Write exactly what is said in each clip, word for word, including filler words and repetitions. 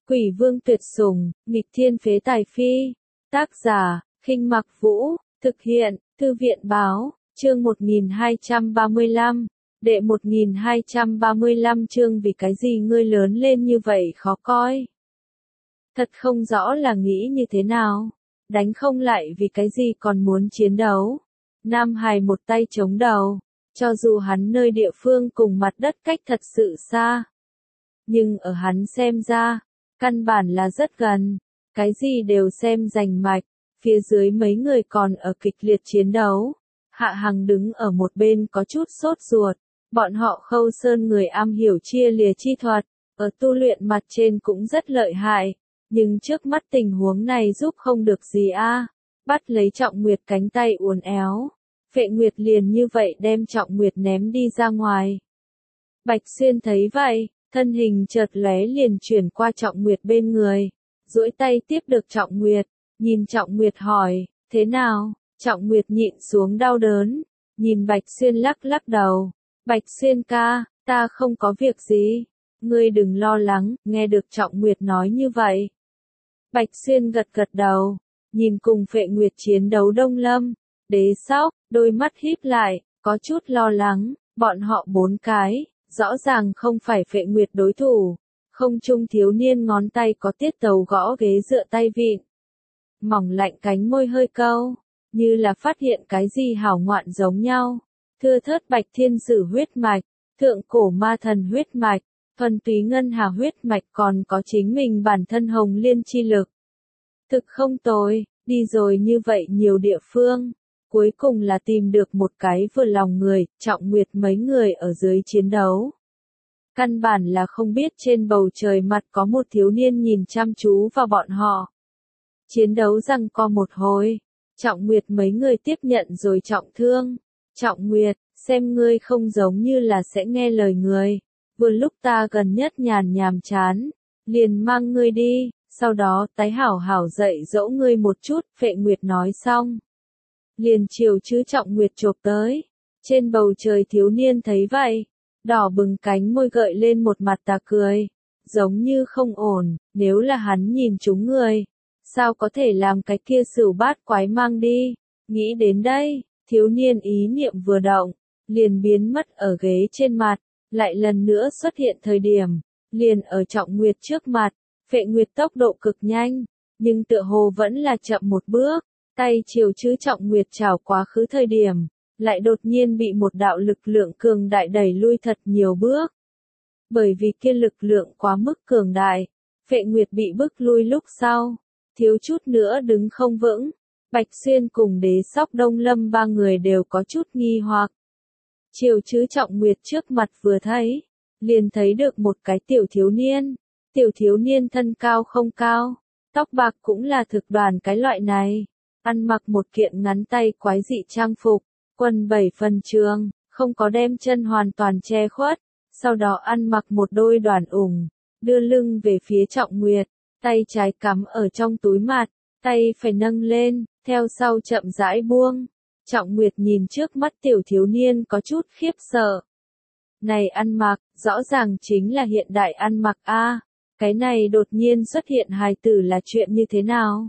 Quỷ vương tuyệt sủng, nghịch thiên phế tài phi. Tác giả, Khinh Mặc Vũ, thực hiện, Thư viện báo, chương một nghìn hai trăm ba mươi lăm, đệ một nghìn hai trăm ba mươi lăm chương vì cái gì ngươi lớn lên như vậy khó coi. Thật không rõ là nghĩ như thế nào, đánh không lại vì cái gì còn muốn chiến đấu. Nam Hải một tay chống đầu, cho dù hắn nơi địa phương cùng mặt đất cách thật sự xa. Nhưng ở hắn xem ra, căn bản là rất gần, cái gì đều xem rành mạch, phía dưới mấy người còn ở kịch liệt chiến đấu. Hạ Hằng đứng ở một bên có chút sốt ruột, bọn họ Khâu Sơn người am hiểu chia lìa chi thuật, ở tu luyện mặt trên cũng rất lợi hại, nhưng trước mắt tình huống này giúp không được gì a. Bắt lấy Trọng Nguyệt cánh tay uốn éo, Phệ Nguyệt liền như vậy đem Trọng Nguyệt ném đi ra ngoài. Bạch Xuyên thấy vậy, thân hình chợt lóe liền chuyển qua Trọng Nguyệt bên người, duỗi tay tiếp được Trọng Nguyệt, nhìn Trọng Nguyệt hỏi, thế nào? Trọng Nguyệt nhịn xuống đau đớn, nhìn Bạch Xuyên lắc lắc đầu, Bạch Xuyên ca, ta không có việc gì, ngươi đừng lo lắng, nghe được Trọng Nguyệt nói như vậy. Bạch Xuyên gật gật đầu, nhìn cùng Phệ Nguyệt chiến đấu Đông Lâm, Đế Sóc, đôi mắt híp lại, có chút lo lắng, bọn họ bốn cái, rõ ràng không phải Phệ Nguyệt đối thủ. Không trung thiếu niên ngón tay có tiết tấu gõ ghế dựa tay vịn. Mỏng lạnh cánh môi hơi câu, như là phát hiện cái gì hảo ngoạn giống nhau. Thưa thớt Bạch Thiên Sử huyết mạch, thượng cổ ma thần huyết mạch, thuần túy ngân hà huyết mạch còn có chính mình bản thân hồng liên chi lực. Thực không tồi, đi rồi như vậy nhiều địa phương, cuối cùng là tìm được một cái vừa lòng người, Trọng Nguyệt mấy người ở dưới chiến đấu. Căn bản là không biết trên bầu trời mặt có một thiếu niên nhìn chăm chú vào bọn họ. Chiến đấu giằng co một hồi, Trọng Nguyệt mấy người tiếp nhận rồi trọng thương. Trọng Nguyệt, xem ngươi không giống như là sẽ nghe lời người. Vừa lúc ta gần nhất nhàn nhàm chán, liền mang ngươi đi, sau đó tái hảo hảo dạy dỗ ngươi một chút, Phệ Nguyệt nói xong. Liền chiều chứ Trọng Nguyệt chộp tới, trên bầu trời thiếu niên thấy vậy, đỏ bừng cánh môi gợi lên một mặt tà cười, giống như không ổn, nếu là hắn nhìn chúng người, sao có thể làm cái kia sửu bát quái mang đi, nghĩ đến đây, thiếu niên ý niệm vừa động, liền biến mất ở ghế trên mặt, lại lần nữa xuất hiện thời điểm, liền ở Trọng Nguyệt trước mặt, Phệ Nguyệt tốc độ cực nhanh, nhưng tựa hồ vẫn là chậm một bước, tay chiều chứ Trọng Nguyệt chảo quá khứ thời điểm, lại đột nhiên bị một đạo lực lượng cường đại đẩy lui thật nhiều bước. Bởi vì kia lực lượng quá mức cường đại, Phệ Nguyệt bị bức lui lúc sau, thiếu chút nữa đứng không vững. Bạch Xuyên cùng Đế Sóc Đông Lâm ba người đều có chút nghi hoặc. Chiều chứ Trọng Nguyệt trước mặt vừa thấy, liền thấy được một cái tiểu thiếu niên. Tiểu thiếu niên thân cao không cao, tóc bạc cũng là thực đoàn cái loại này, ăn mặc một kiện ngắn tay quái dị trang phục, quần bảy phần trường, không có đem chân hoàn toàn che khuất, sau đó ăn mặc một đôi đoàn ủng, đưa lưng về phía Trọng Nguyệt, tay trái cắm ở trong túi mặt, tay phải nâng lên, theo sau chậm rãi buông. Trọng Nguyệt nhìn trước mắt tiểu thiếu niên có chút khiếp sợ. Này ăn mặc, rõ ràng chính là hiện đại ăn mặc a. Cái này đột nhiên xuất hiện hài tử là chuyện như thế nào?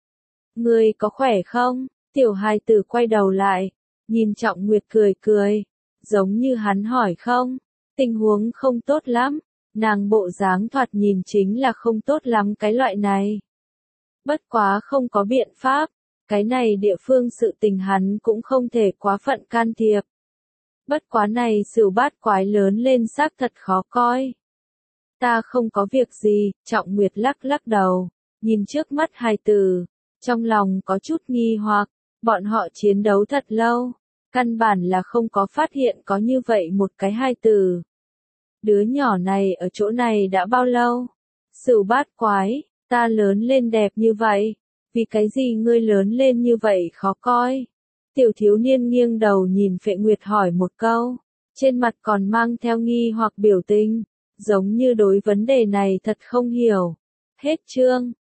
Ngươi có khỏe không? Tiểu hài tử quay đầu lại, nhìn Trọng Nguyệt cười cười, giống như hắn hỏi không? Tình huống không tốt lắm, nàng bộ dáng thoạt nhìn chính là không tốt lắm cái loại này. Bất quá không có biện pháp, cái này địa phương sự tình hắn cũng không thể quá phận can thiệp. Bất quá này sửu bát quái lớn lên xác thật khó coi. Ta không có việc gì, Trọng Nguyệt lắc lắc đầu, nhìn trước mắt hài tử, trong lòng có chút nghi hoặc, bọn họ chiến đấu thật lâu, căn bản là không có phát hiện có như vậy một cái hài tử. Đứa nhỏ này ở chỗ này đã bao lâu? Sửu bát quái, ta lớn lên đẹp như vậy, vì cái gì ngươi lớn lên như vậy khó coi? Tiểu thiếu niên nghiêng đầu nhìn Phệ Nguyệt hỏi một câu, trên mặt còn mang theo nghi hoặc biểu tình, giống như đối vấn đề này thật không hiểu. Hết chương.